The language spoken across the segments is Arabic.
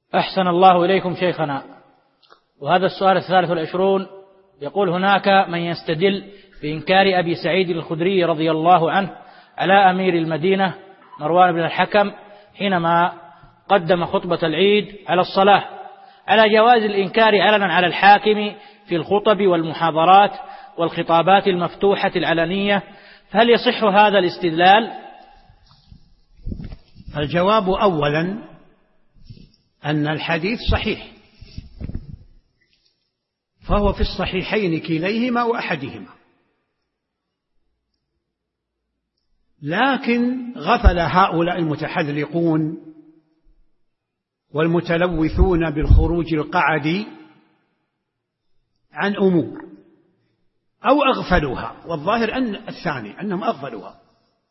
أحسن الله إليكم شيخنا. وهذا السؤال 23 يقول: هناك من يستدل بإنكار أبي سعيد الخدري رضي الله عنه على أمير المدينة مروان بن الحكم حينما قدم خطبة العيد على الصلاة على جواز الإنكار علنا على الحاكم في الخطب والمحاضرات والخطابات المفتوحة العلنية، فهل يصح هذا الاستدلال؟ الجواب أولا أن الحديث صحيح، فهو في الصحيحين كليهما وأحدهما، لكن غفل هؤلاء المتحذلقون والمتلوثون بالخروج القعدي عن أمور أو أغفلوها، والظاهر أن الثاني أنهم أغفلوها.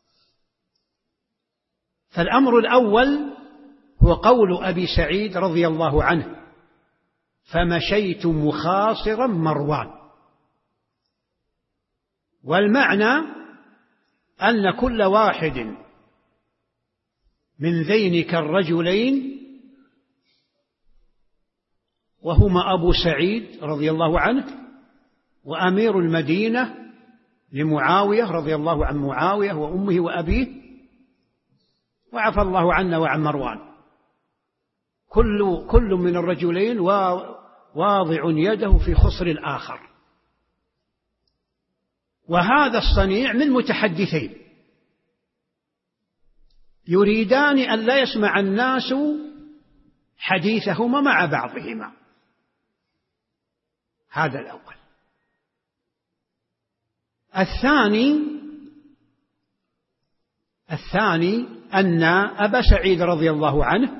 فالأمر الأول هو قول أبي سعيد رضي الله عنه: فمشيت مخاصرا مروان. والمعنى أن كل واحد من ذينك الرجلين، وهما أبو سعيد رضي الله عنه وأمير المدينة لمعاوية رضي الله عن معاوية وأمه وأبيه، وعفى الله عنا وعن مروان، كل من الرجلين واضع يده في خصر الآخر. وهذا الصنيع من متحدثين يريدان أن لا يسمع الناس حديثهما مع بعضهما. هذا الأول. الثاني أن أبا سعيد رضي الله عنه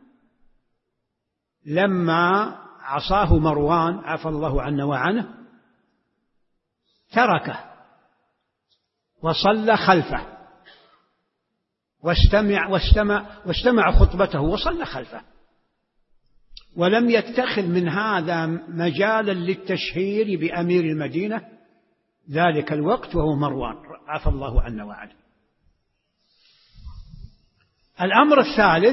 لما عصاه مروان عفى الله عنه وعنه تركه وصلى خلفه واستمع خطبته وصلى خلفه، ولم يتخذ من هذا مجالا للتشهير بأمير المدينة ذلك الوقت وهو مروان عفى الله عنه وعنه. الأمر الثالث: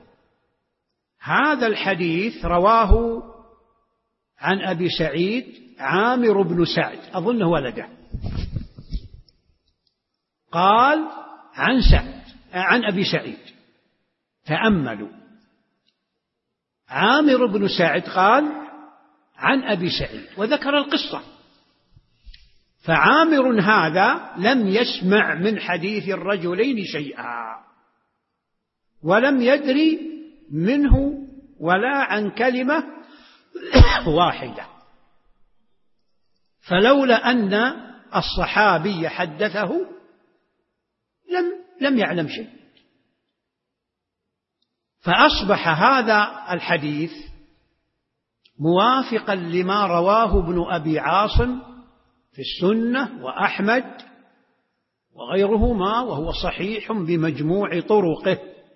هذا الحديث رواه عن أبي سعيد عامر بن سعد، أظنه ولده، قال عن أبي سعيد. تأملوا، عامر بن سعد قال عن أبي سعيد وذكر القصة، فعامر هذا لم يسمع من حديث الرجلين شيئا، ولم يدري منه ولا عن كلمة واحدة. فلولا أن الصحابي حدثه لم يعلم شيء. فأصبح هذا الحديث موافقا لما رواه ابن أبي عاصم في السنة وأحمد وغيرهما، وهو صحيح بمجموع طرقه،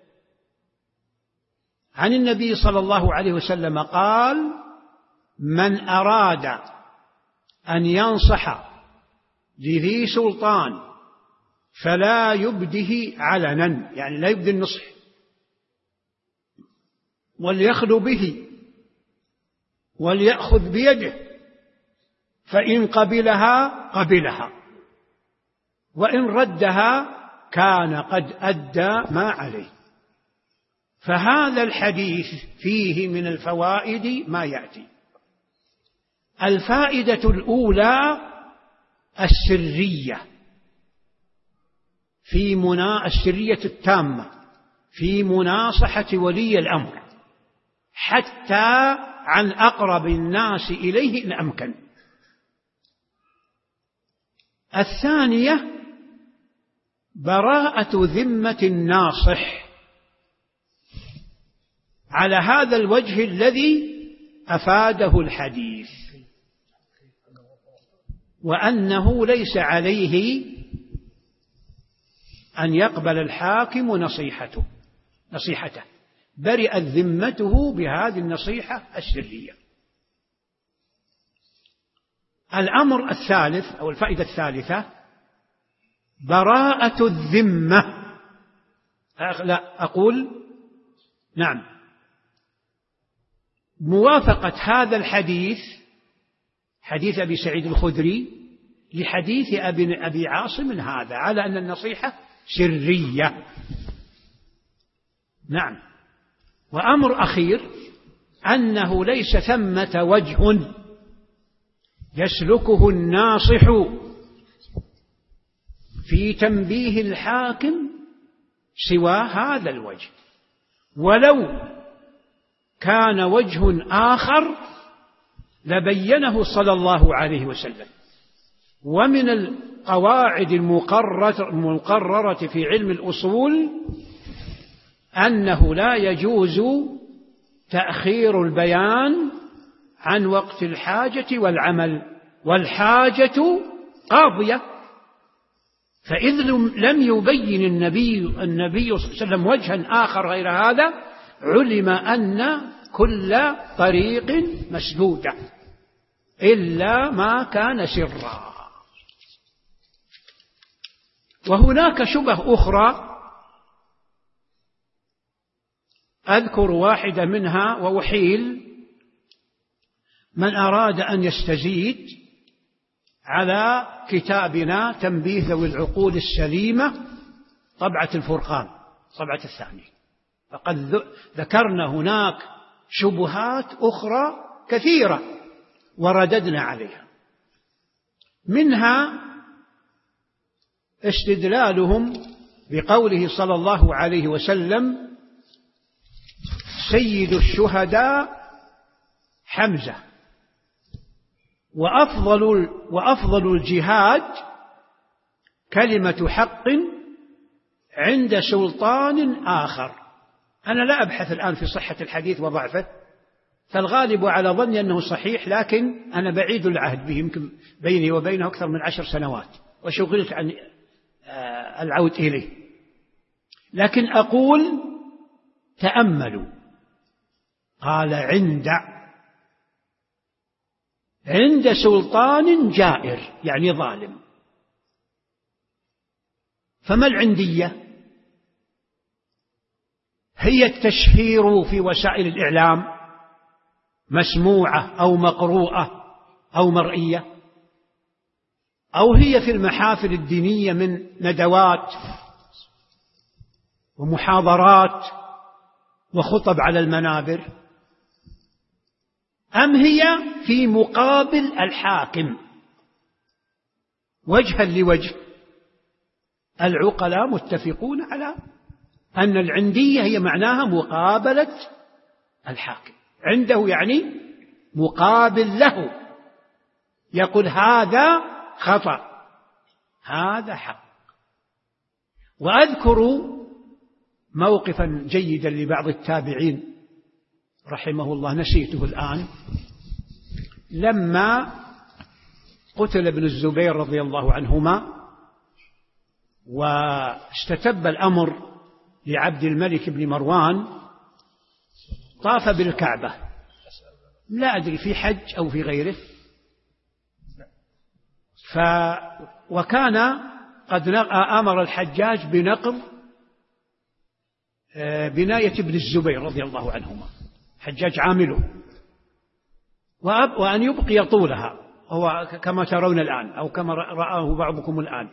عن النبي صلى الله عليه وسلم قال: من أراد أن ينصح لذي سلطان فلا يبده علنا، يعني لا يبدي النصح، وليخلو به وليأخذ بيده، فإن قبلها وإن ردها كان قد أدى ما عليه. فهذا الحديث فيه من الفوائد ما يأتي. الفائدة الأولى السرية التامة في مناصحة ولي الأمر حتى عن أقرب الناس إليه إن أمكن. الثانية براءة ذمة الناصح على هذا الوجه الذي أفاده الحديث، وأنه ليس عليه أن يقبل الحاكم نصيحته، برئت ذمته بهذه النصيحة السرية. الأمر الثالث أو الفائدة الثالثة براءة الذمة. موافقة هذا الحديث، حديث أبي سعيد الخدري، لحديث أبي عاصم هذا، على أن النصيحة سرية. نعم. وأمر أخير، أنه ليس ثمة وجه يسلكه الناصح في تنبيه الحاكم سوى هذا الوجه، ولو كان وجه آخر لبينه صلى الله عليه وسلم. ومن القواعد المقررة في علم الأصول أنه لا يجوز تأخير البيان عن وقت الحاجة والعمل، والحاجة قاضية. فإذ لم يبين النبي صلى الله عليه وسلم وجها آخر غير هذا، علم أن كل طريق مسدودة إلا ما كان سرا. وهناك شبه أخرى أذكر واحدة منها وأحيل من أراد أن يستزيد على كتابنا تنبيه ذوي العقول السليمة، طبعة الفرقان، طبعة الثانية. فقد ذكرنا هناك شبهات أخرى كثيرة ورددنا عليها، منها استدلالهم بقوله صلى الله عليه وسلم: سيد الشهداء حمزة، وأفضل الجهاد كلمة حق عند سلطان آخر. أنا لا أبحث الآن في صحة الحديث وضعفه، فالغالب على ظني أنه صحيح، لكن أنا بعيد العهد به، يمكن بيني وبينه أكثر من 10 سنوات وشغلت عن العود إليه. لكن أقول تأملوا، قال عند سلطان جائر، يعني ظالم. فما العندية؟ هي التشهير في وسائل الإعلام، مسموعة أو مقروءة أو مرئية، أو هي في المحافل الدينية من ندوات ومحاضرات وخطب على المنابر، أم هي في مقابل الحاكم وجها لوجه؟ العقلاء متفقون على أن العندية هي معناها مقابلة الحاكم، عنده يعني مقابل له، يقول هذا خطأ هذا حق. وأذكر موقفا جيدا لبعض التابعين رحمه الله، نسيته الآن، لما قتل ابن الزبير رضي الله عنهما واستتب الأمر لعبد الملك بن مروان، طاف بالكعبة، لا أدري في حج أو في غيره، وكان قد أمر الحجاج بنقض بناية ابن الزبير رضي الله عنهما، حجاج عامله، وأن يبقي طولها، هو كما ترون الآن أو كما رآه بعضكم الآن.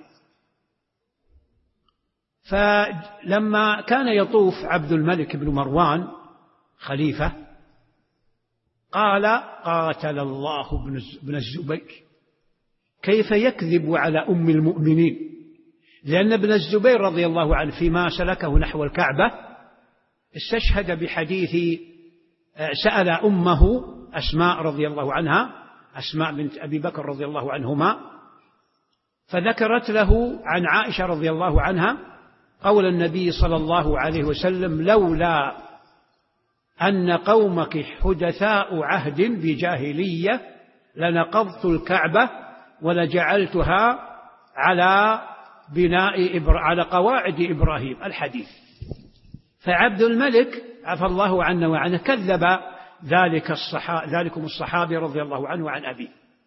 فلما كان يطوف عبد الملك بن مروان خليفة، قال: قاتل الله ابن الزبير، كيف يكذب على أم المؤمنين؟ لأن ابن الزبير رضي الله عنه فيما سلكه نحو الكعبة استشهد بحديث، سأل أمه أسماء رضي الله عنها، أسماء بنت أبي بكر رضي الله عنهما، فذكرت له عن عائشة رضي الله عنها قول النبي صلى الله عليه وسلم: لولا أن قومك حدثاء عهد بجاهلية لنقضت الكعبة ولجعلتها على على قواعد إبراهيم، الحديث. فعبد الملك عفى الله عنه وعنه كذب ذلكم الصحابي رضي الله عنه وعن أبيه.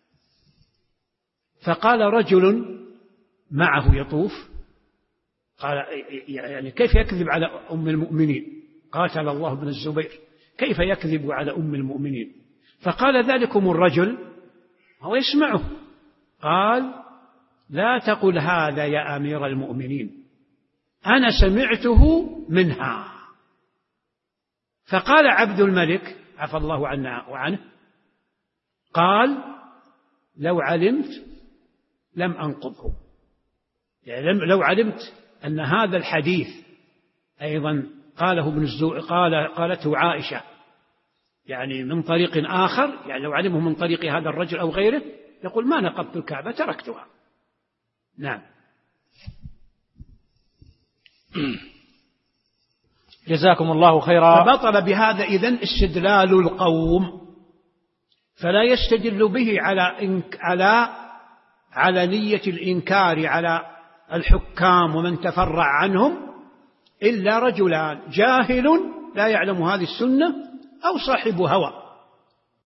فقال رجل معه يطوف، قال: يعني كيف يكذب على أم المؤمنين؟ قاتل الله ابن الزبير، كيف يكذب على أم المؤمنين؟ فقال ذلكم الرجل هو يسمعه، قال لا تقل هذا يا أمير المؤمنين، أنا سمعته منها. فقال عبد الملك عفى الله عنا وعنه، قال لو علمت لم أنقضه، يعني لو علمت أن هذا الحديث أيضا قاله قالته عائشة يعني من طريق آخر، يعني لو علمه من طريق هذا الرجل أو غيره يقول ما نقضت الكعبة تركتها. نعم. جزاكم الله خيرا. فبطل بهذا إذن استدلال القوم، فلا يستدل به على نية الإنكار على الحكام ومن تفرع عنهم إلا رجلان، جاهل لا يعلم هذه السنة أو صاحب هوى.